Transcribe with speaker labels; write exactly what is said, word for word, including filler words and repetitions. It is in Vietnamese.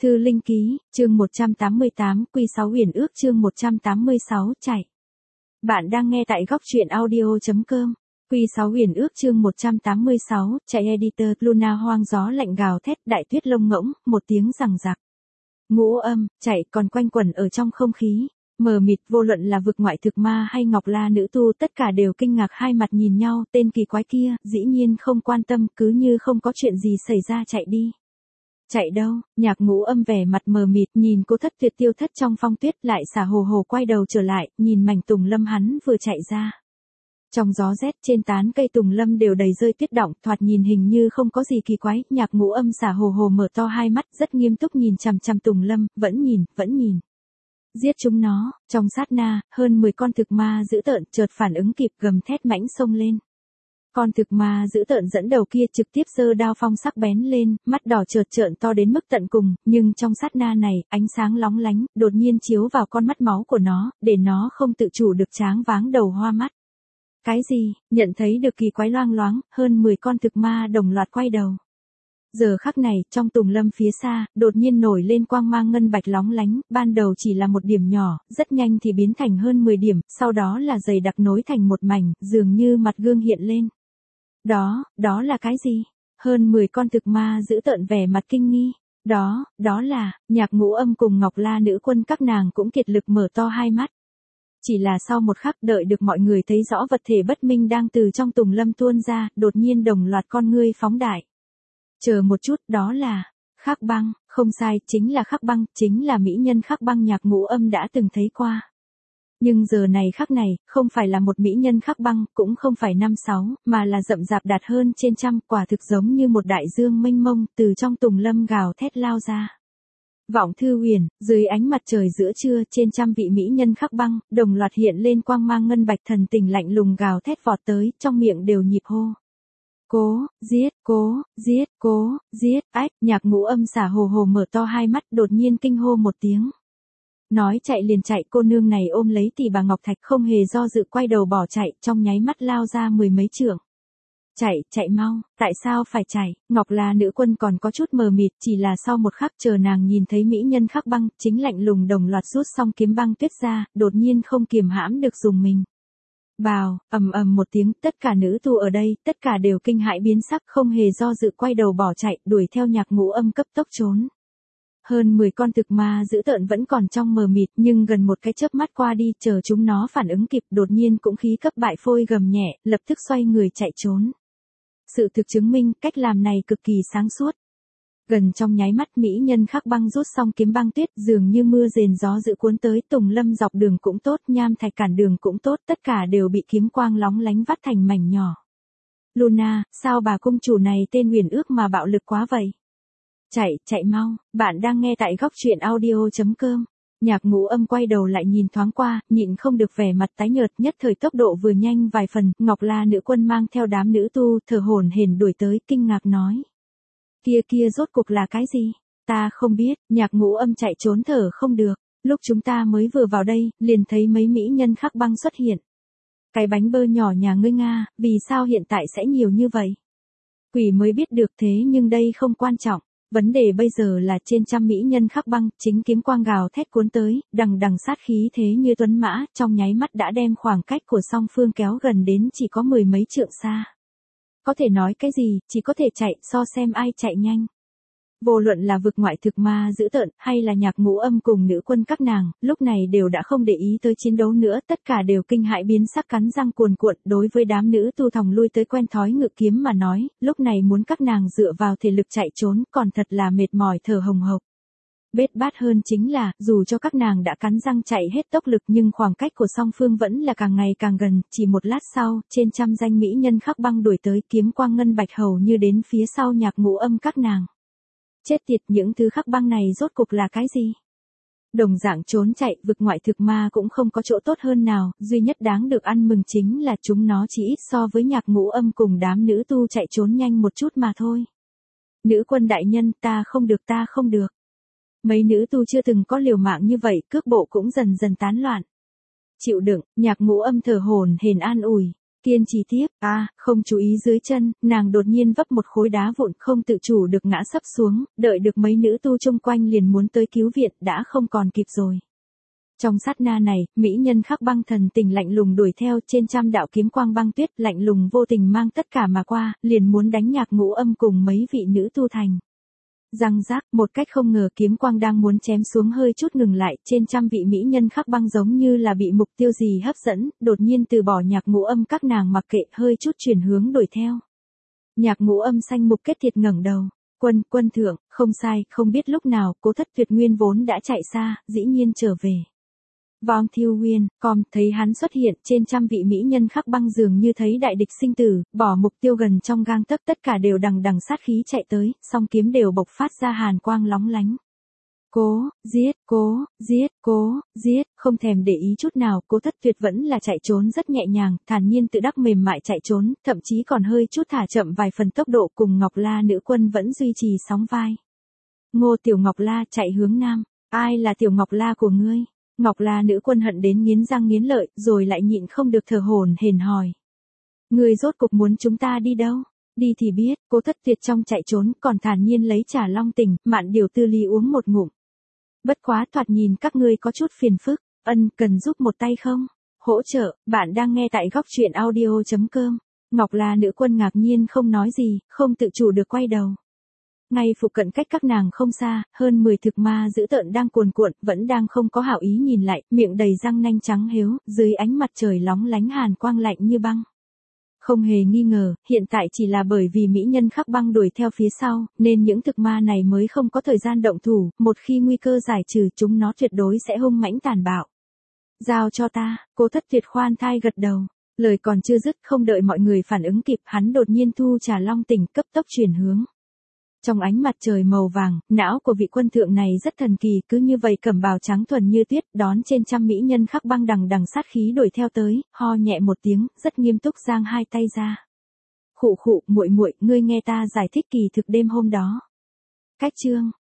Speaker 1: Thư Linh Ký, chương một trăm tám mươi tám, Quy sáu Uyển Ước chương một trăm tám mươi sáu, chạy. Bạn đang nghe tại góc truyện audio chấm com. Quy sáu Uyển Ước chương một trăm tám mươi sáu, chạy editor. Luna hoang gió lạnh gào thét, đại tuyết lông ngỗng, một tiếng rằng rặc. Ngũ âm, chạy còn quanh quẩn ở trong không khí. Mờ mịt, vô luận là vực ngoại thực ma hay Ngọc La nữ tu, tất cả đều kinh ngạc hai mặt nhìn nhau. Tên kỳ quái kia, dĩ nhiên không quan tâm, cứ như không có chuyện gì xảy ra chạy đi. Chạy đâu? Nhạc Ngũ Âm vẻ mặt mờ mịt nhìn cô thất tuyệt tiêu thất trong phong tuyết, lại xả hồ hồ quay đầu trở lại, nhìn mảnh tùng lâm hắn vừa chạy ra. Trong gió rét, trên tán cây tùng lâm đều đầy rơi tuyết đọng, thoạt nhìn hình như không có gì kỳ quái. Nhạc Ngũ Âm xả hồ hồ mở to hai mắt, rất nghiêm túc nhìn chằm chằm tùng lâm, vẫn nhìn, vẫn nhìn. Giết chúng nó. Trong sát na, hơn mười con thực ma dữ tợn chợt phản ứng kịp, gầm thét mãnh xông lên. Con thực ma dữ tợn dẫn đầu kia trực tiếp giơ đao phong sắc bén lên, mắt đỏ chợt trợn to đến mức tận cùng, nhưng trong sát na này, ánh sáng lóng lánh, đột nhiên chiếu vào con mắt máu của nó, để nó không tự chủ được tráng váng đầu hoa mắt. Cái gì? Nhận thấy được kỳ quái loang loáng, hơn mười con thực ma đồng loạt quay đầu. Giờ khắc này, trong tùng lâm phía xa, đột nhiên nổi lên quang mang ngân bạch lóng lánh, ban đầu chỉ là một điểm nhỏ, rất nhanh thì biến thành hơn mười điểm, sau đó là dày đặc nối thành một mảnh, dường như mặt gương hiện lên. Đó, đó là cái gì? Hơn mười con thực ma giữ tợn vẻ mặt kinh nghi. Đó, đó là, Nhạc Ngũ Âm cùng Ngọc La nữ quân các nàng cũng kiệt lực mở to hai mắt. Chỉ là sau một khắc đợi được mọi người thấy rõ vật thể bất minh đang từ trong tùng lâm tuôn ra, đột nhiên đồng loạt con ngươi phóng đại. Chờ một chút, đó là, Khắc Băng, không sai, chính là Khắc Băng, chính là mỹ nhân Khắc Băng Nhạc Ngũ Âm đã từng thấy qua. Nhưng giờ này khắc này, không phải là một mỹ nhân Khắc Băng, cũng không phải năm sáu, mà là rậm rạp đạt hơn trên trăm, quả thực giống như một đại dương mênh mông, từ trong tùng lâm gào thét lao ra. Vọng Thư Huyền, dưới ánh mặt trời giữa trưa, trên trăm vị mỹ nhân Khắc Băng, đồng loạt hiện lên quang mang ngân bạch, thần tình lạnh lùng gào thét vọt tới, trong miệng đều nhịp hô. Cố, giết, cố, giết, cố, giết, ách. Nhạc Ngũ Âm xả hồ hồ mở to hai mắt, đột nhiên kinh hô một tiếng. Nói chạy liền chạy, cô nương này ôm lấy tỷ bà Ngọc Thạch, không hề do dự quay đầu bỏ chạy, trong nháy mắt lao ra mười mấy trượng. Chạy, chạy mau, tại sao phải chạy? Ngọc La nữ quân còn có chút mờ mịt, chỉ là sau một khắc chờ nàng nhìn thấy mỹ nhân Khắc Băng, chính lạnh lùng đồng loạt rút xong kiếm băng tuyết ra, đột nhiên không kiềm hãm được dùng mình. Bào, ầm ầm một tiếng, tất cả nữ tu ở đây, tất cả đều kinh hãi biến sắc, không hề do dự quay đầu bỏ chạy, đuổi theo Nhạc Ngũ Âm cấp tốc trốn. Hơn mười con thực ma dữ tợn vẫn còn trong mờ mịt, nhưng gần một cái chớp mắt qua đi, chờ chúng nó phản ứng kịp, đột nhiên cũng khí cấp bại phôi gầm nhẹ, lập tức xoay người chạy trốn. Sự thực chứng minh, cách làm này cực kỳ sáng suốt. Gần trong nháy mắt, mỹ nhân Khắc Băng rút xong kiếm băng tuyết, dường như mưa rền gió dữ cuốn tới, tùng lâm dọc đường cũng tốt, nham thạch cản đường cũng tốt, tất cả đều bị kiếm quang lóng lánh vắt thành mảnh nhỏ. Luna, sao bà cung chủ này tên Uyển Ước mà bạo lực quá vậy? Chạy, chạy mau, bạn đang nghe tại góc truyện audio chấm com. Nhạc Ngũ Âm quay đầu lại nhìn thoáng qua, nhịn không được vẻ mặt tái nhợt, nhất thời tốc độ vừa nhanh vài phần, Ngọc La nữ quân mang theo đám nữ tu, thở hổn hển đuổi tới, kinh ngạc nói. Kia kia rốt cục là cái gì? Ta không biết. Nhạc Ngũ Âm chạy trốn thở không được. Lúc chúng ta mới vừa vào đây, liền thấy mấy mỹ nhân Khắc Băng xuất hiện. Cái bánh bơ nhỏ nhà ngươi Nga, vì sao hiện tại sẽ nhiều như vậy? Quỷ mới biết được, thế nhưng đây không quan trọng. Vấn đề bây giờ là trên trăm mỹ nhân Khắc Băng, chính kiếm quang gào thét cuốn tới, đằng đằng sát khí thế như tuấn mã, trong nháy mắt đã đem khoảng cách của song phương kéo gần đến chỉ có mười mấy trượng xa. Có thể nói cái gì, chỉ có thể chạy, so xem ai chạy nhanh. Vô luận là vực ngoại thực ma dữ tợn, hay là Nhạc Ngũ Âm cùng nữ quân các nàng, lúc này đều đã không để ý tới chiến đấu nữa, tất cả đều kinh hãi biến sắc, cắn răng cuồn cuộn. Đối với đám nữ tu thòng lui tới quen thói ngự kiếm mà nói, lúc này muốn các nàng dựa vào thể lực chạy trốn, còn thật là mệt mỏi thở hồng hộc. Bết bát hơn chính là, dù cho các nàng đã cắn răng chạy hết tốc lực, nhưng khoảng cách của song phương vẫn là càng ngày càng gần, chỉ một lát sau, trên trăm danh mỹ nhân Khắc Băng đuổi tới, kiếm quang ngân bạch hầu như đến phía sau Nhạc Ngũ Âm các nàng. Chết tiệt, những thứ Khắc Băng này rốt cục là cái gì? Đồng dạng trốn chạy, vực ngoại thực ma cũng không có chỗ tốt hơn nào, duy nhất đáng được ăn mừng chính là chúng nó chỉ ít so với Nhạc Ngũ Âm cùng đám nữ tu chạy trốn nhanh một chút mà thôi. Nữ quân đại nhân, ta không được, ta không được. Mấy nữ tu chưa từng có liều mạng như vậy, cước bộ cũng dần dần tán loạn. Chịu đựng, Nhạc Ngũ Âm thở hổn hển an ủi. Kiên trì tiếp, à, không chú ý dưới chân, nàng đột nhiên vấp một khối đá vụn không tự chủ được ngã sấp xuống, đợi được mấy nữ tu chung quanh liền muốn tới cứu viện đã không còn kịp rồi. Trong sát na này, mỹ nhân Khắc Băng thần tình lạnh lùng đuổi theo trên trăm đạo kiếm quang băng tuyết lạnh lùng vô tình mang tất cả mà qua, liền muốn đánh Nhạc Ngũ Âm cùng mấy vị nữ tu thành. Răng rác, một cách không ngờ kiếm quang đang muốn chém xuống hơi chút ngừng lại, trên trăm vị mỹ nhân Khắc Băng giống như là bị mục tiêu gì hấp dẫn, đột nhiên từ bỏ Nhạc Ngũ Âm các nàng mặc kệ hơi chút chuyển hướng đuổi theo. Nhạc Ngũ Âm xanh mục kết thiệt ngẩng đầu. Quân, quân thượng, không sai, không biết lúc nào, Cố Thất Tuyệt nguyên vốn đã chạy xa, dĩ nhiên trở về. Vong Thiêu Nguyên, com, thấy hắn xuất hiện trên trăm vị mỹ nhân Khắc Băng dường như thấy đại địch sinh tử, bỏ mục tiêu gần trong gang tấc tất cả đều đằng đằng sát khí chạy tới, song kiếm đều bộc phát ra hàn quang lóng lánh. Cố, giết, cố, giết, cố, giết, không thèm để ý chút nào, Cố Thất Tuyệt vẫn là chạy trốn rất nhẹ nhàng, thản nhiên tự đắc mềm mại chạy trốn, thậm chí còn hơi chút thả chậm vài phần tốc độ cùng Ngọc La nữ quân vẫn duy trì sóng vai. Ngô Tiểu Ngọc La chạy hướng nam, ai là Tiểu Ngọc La của ngươi? Ngọc La nữ quân hận đến nghiến răng nghiến lợi, rồi lại nhịn không được thở hổn hển hỏi. Ngươi rốt cục muốn chúng ta đi đâu? Đi thì biết, Cố Thất Tuyệt trong chạy trốn, còn thản nhiên lấy trà long tình, mạn điều tư ly uống một ngụm. Bất quá thoạt nhìn các ngươi có chút phiền phức, ân, cần giúp một tay không? Hỗ trợ, bạn đang nghe tại góc truyện audio chấm com. Ngọc La nữ quân ngạc nhiên không nói gì, không tự chủ được quay đầu. Ngay phụ cận cách các nàng không xa, hơn mười thực ma dữ tợn đang cuồn cuộn, vẫn đang không có hảo ý nhìn lại, miệng đầy răng nanh trắng hếu, dưới ánh mặt trời lóng lánh hàn quang lạnh như băng. Không hề nghi ngờ, hiện tại chỉ là bởi vì mỹ nhân Khắc Băng đuổi theo phía sau, nên những thực ma này mới không có thời gian động thủ, một khi nguy cơ giải trừ chúng nó tuyệt đối sẽ hung mãnh tàn bạo. Giao cho ta, Cố Thất Tuyệt khoan thai gật đầu, lời còn chưa dứt không đợi mọi người phản ứng kịp hắn đột nhiên thu trà long tình cấp tốc chuyển hướng. Trong ánh mặt trời màu vàng, não của vị quân thượng này rất thần kỳ, cứ như vậy cẩm bào trắng thuần như tuyết, đón trên trăm mỹ nhân Khắc Băng đằng đằng sát khí đuổi theo tới, ho nhẹ một tiếng, rất nghiêm túc giang hai tay ra. Khụ khụ, muội muội, ngươi nghe ta giải thích kỳ thực đêm hôm đó. Cách chương